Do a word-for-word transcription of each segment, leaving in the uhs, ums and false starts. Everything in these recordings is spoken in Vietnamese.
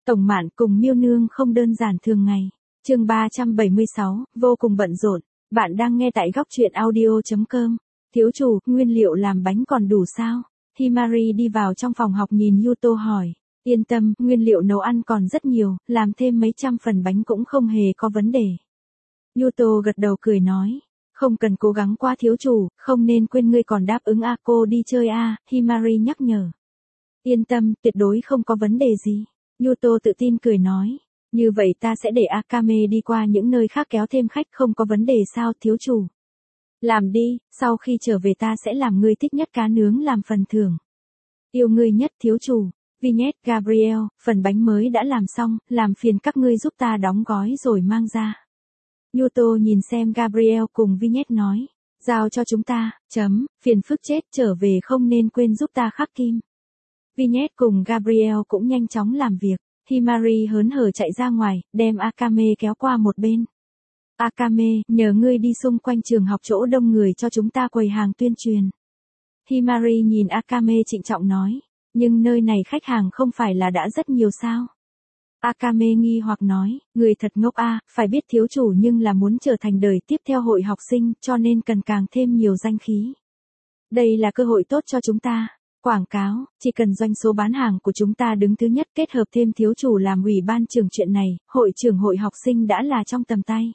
Tổng Mạn cùng Miêu Nương không đơn giản thường ngày. Chương ba trăm bảy mươi sáu, vô cùng bận rộn. Bạn đang nghe tại góc truyện audio chấm com. Thiếu chủ, nguyên liệu làm bánh còn đủ sao? Himari đi vào trong phòng học nhìn Yuto hỏi. Yên tâm, nguyên liệu nấu ăn còn rất nhiều, làm thêm mấy trăm phần bánh cũng không hề có vấn đề. Yuto gật đầu cười nói. Không cần cố gắng quá thiếu chủ, không nên quên ngươi còn đáp ứng Ako đi chơi a, Himari nhắc nhở. Yên tâm, tuyệt đối không có vấn đề gì. Yuto tự tin cười nói. Như vậy ta sẽ để Akame đi qua những nơi khác kéo thêm khách, không có vấn đề sao thiếu chủ. Làm đi, sau khi trở về ta sẽ làm ngươi thích nhất cá nướng làm phần thưởng. Yêu ngươi nhất thiếu chủ. Vignette Gabriel, phần bánh mới đã làm xong, làm phiền các ngươi giúp ta đóng gói rồi mang ra. Yuto nhìn xem Gabriel cùng Vignette nói. Giao cho chúng ta, chấm, phiền phức chết, trở về không nên quên giúp ta khắc kim. Vignette cùng Gabriel cũng nhanh chóng làm việc. Himari hớn hở chạy ra ngoài, đem Akame kéo qua một bên. Akame, nhờ ngươi đi xung quanh trường học chỗ đông người cho chúng ta quầy hàng tuyên truyền. Himari nhìn Akame trịnh trọng nói. Nhưng nơi này khách hàng không phải là đã rất nhiều sao? Akame nghi hoặc nói, người thật ngốc a, phải biết thiếu chủ nhưng là muốn trở thành đời tiếp theo hội học sinh, cho nên cần càng thêm nhiều danh khí. Đây là cơ hội tốt cho chúng ta. Quảng cáo, chỉ cần doanh số bán hàng của chúng ta đứng thứ nhất, kết hợp thêm thiếu chủ làm ủy ban trưởng chuyện này, hội trưởng hội học sinh đã là trong tầm tay.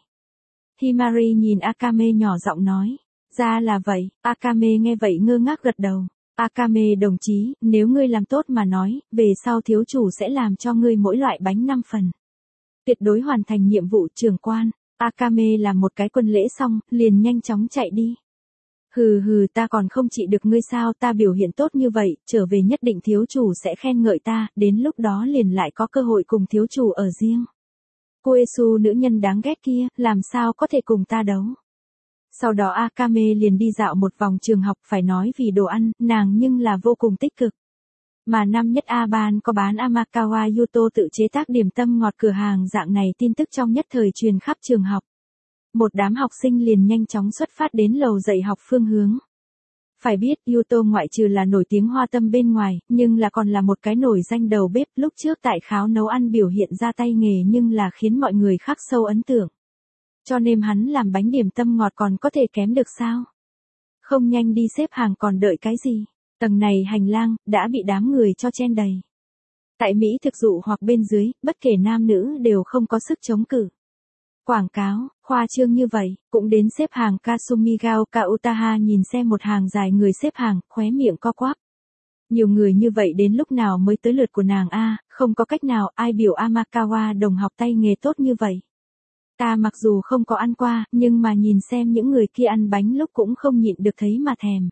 Himari nhìn Akame nhỏ giọng nói. Ra là vậy, Akame nghe vậy ngơ ngác gật đầu. Akame đồng chí, nếu ngươi làm tốt mà nói, về sau thiếu chủ sẽ làm cho ngươi mỗi loại bánh năm phần. Tuyệt đối hoàn thành nhiệm vụ trưởng quan. Akame làm một cái quân lễ xong, liền nhanh chóng chạy đi. Hừ hừ, ta còn không trị được ngươi sao, ta biểu hiện tốt như vậy, trở về nhất định thiếu chủ sẽ khen ngợi ta, đến lúc đó liền lại có cơ hội cùng thiếu chủ ở riêng. Koesu nữ nhân đáng ghét kia, làm sao có thể cùng ta đấu. Sau đó Akame liền đi dạo một vòng trường học, phải nói vì đồ ăn, nàng nhưng là vô cùng tích cực. Mà năm nhất A-ban có bán Amakawa Yuto tự chế tác điểm tâm ngọt cửa hàng dạng này, tin tức trong nhất thời truyền khắp trường học. Một đám học sinh liền nhanh chóng xuất phát đến lầu dạy học phương hướng. Phải biết Yuto ngoại trừ là nổi tiếng hoa tâm bên ngoài, nhưng là còn là một cái nổi danh đầu bếp, lúc trước tại kháo nấu ăn biểu hiện ra tay nghề nhưng là khiến mọi người khắc sâu ấn tượng. Cho nên hắn làm bánh điểm tâm ngọt còn có thể kém được sao? Không nhanh đi xếp hàng còn đợi cái gì? Tầng này hành lang, đã bị đám người cho chen đầy. Tại Mỹ thực dụ hoặc bên dưới, bất kể nam nữ đều không có sức chống cự. Quảng cáo, khoa trương như vậy, cũng đến xếp hàng. Kasumigao Kautaha nhìn xem một hàng dài người xếp hàng, khóe miệng co quắp. Nhiều người như vậy đến lúc nào mới tới lượt của nàng a, không có cách nào, ai biểu Amakawa đồng học tay nghề tốt như vậy. Ta mặc dù không có ăn qua, nhưng mà nhìn xem những người kia ăn bánh lúc cũng không nhịn được thấy mà thèm.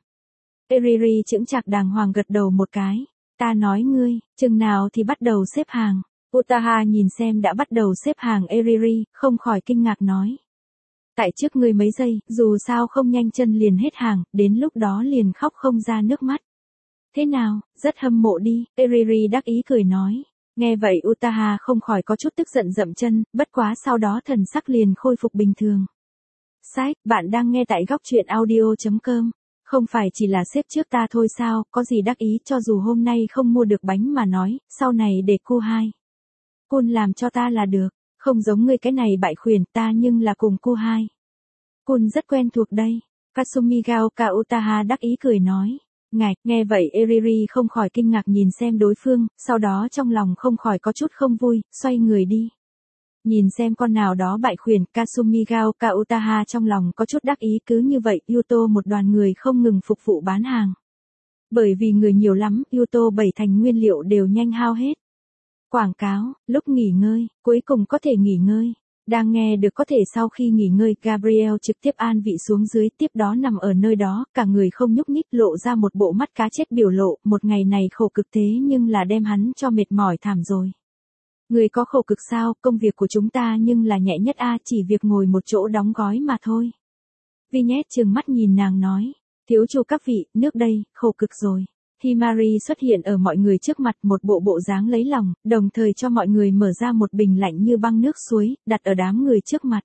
Eriri chững chạc đàng hoàng gật đầu một cái. Ta nói ngươi, chừng nào thì bắt đầu xếp hàng. Utaha nhìn xem đã bắt đầu xếp hàng Eriri, không khỏi kinh ngạc nói. Tại trước ngươi mấy giây, dù sao không nhanh chân liền hết hàng, đến lúc đó liền khóc không ra nước mắt. Thế nào, rất hâm mộ đi, Eriri đắc ý cười nói. Nghe vậy Utaha không khỏi có chút tức giận dậm chân, bất quá sau đó thần sắc liền khôi phục bình thường. Sách, bạn đang nghe tại góc truyện audio chấm com. Không phải chỉ là xếp trước ta thôi sao, có gì đắc ý, cho dù hôm nay không mua được bánh mà nói, sau này để cô hai. Cun làm cho ta là được, không giống ngươi cái này bại khuyển, ta nhưng là cùng cô hai. Cun rất quen thuộc đây. Kasumigao Kautaha đắc ý cười nói. Ngạch, nghe vậy Eriri không khỏi kinh ngạc nhìn xem đối phương, sau đó trong lòng không khỏi có chút không vui, xoay người đi. Nhìn xem con nào đó bại khuyển, Kasumigao Kautaha trong lòng có chút đắc ý, cứ như vậy, Yuto một đoàn người không ngừng phục vụ bán hàng. Bởi vì người nhiều lắm, Yuto bảy thành nguyên liệu đều nhanh hao hết. Quảng cáo, lúc nghỉ ngơi, cuối cùng có thể nghỉ ngơi. Đang nghe được có thể sau khi nghỉ ngơi, Gabriel trực tiếp an vị xuống dưới, tiếp đó nằm ở nơi đó, cả người không nhúc nhích, lộ ra một bộ mắt cá chết biểu lộ, một ngày này khổ cực thế nhưng là đem hắn cho mệt mỏi thảm rồi. Người có khổ cực sao, công việc của chúng ta nhưng là nhẹ nhất a, chỉ việc ngồi một chỗ đóng gói mà thôi. Vignette trừng mắt nhìn nàng nói, thiếu chủ các vị, nước đây, khổ cực rồi. Himari xuất hiện ở mọi người trước mặt, một bộ bộ dáng lấy lòng, đồng thời cho mọi người mở ra một bình lạnh như băng nước suối, đặt ở đám người trước mặt.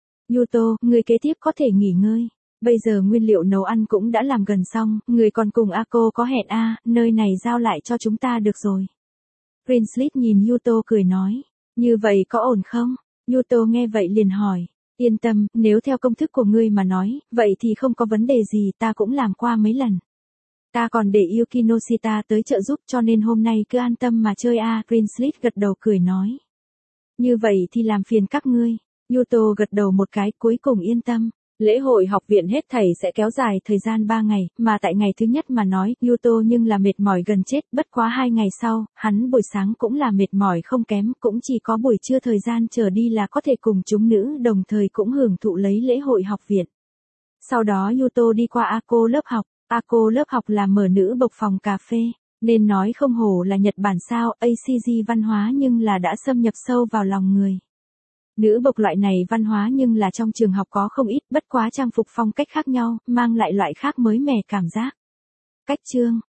Yuto, người kế tiếp có thể nghỉ ngơi. Bây giờ nguyên liệu nấu ăn cũng đã làm gần xong, người còn cùng Ako có hẹn a, nơi này giao lại cho chúng ta được rồi. Greenslip nhìn Yuto cười nói. Như vậy có ổn không? Yuto nghe vậy liền hỏi. Yên tâm, nếu theo công thức của ngươi mà nói, vậy thì không có vấn đề gì, ta cũng làm qua mấy lần. Ta còn để Yukinoshita tới trợ giúp cho nên hôm nay cứ an tâm mà chơi a. Greenslip gật đầu cười nói. Như vậy thì làm phiền các ngươi. Yuto gật đầu một cái cuối cùng yên tâm. Lễ hội học viện hết thảy sẽ kéo dài thời gian ba ngày, mà tại ngày thứ nhất mà nói, Yuto nhưng là mệt mỏi gần chết, bất quá hai ngày sau, hắn buổi sáng cũng là mệt mỏi không kém, cũng chỉ có buổi trưa thời gian chờ đi là có thể cùng chúng nữ đồng thời cũng hưởng thụ lấy lễ hội học viện. Sau đó Yuto đi qua Ako lớp học, Ako lớp học là mở nữ bộc phòng cà phê, nên nói không hổ là Nhật Bản sao, a xê giê văn hóa nhưng là đã xâm nhập sâu vào lòng người. Nữ bộc loại này văn hóa nhưng là trong trường học có không ít, bất quá trang phục phong cách khác nhau, mang lại loại khác mới mẻ cảm giác. Cách chương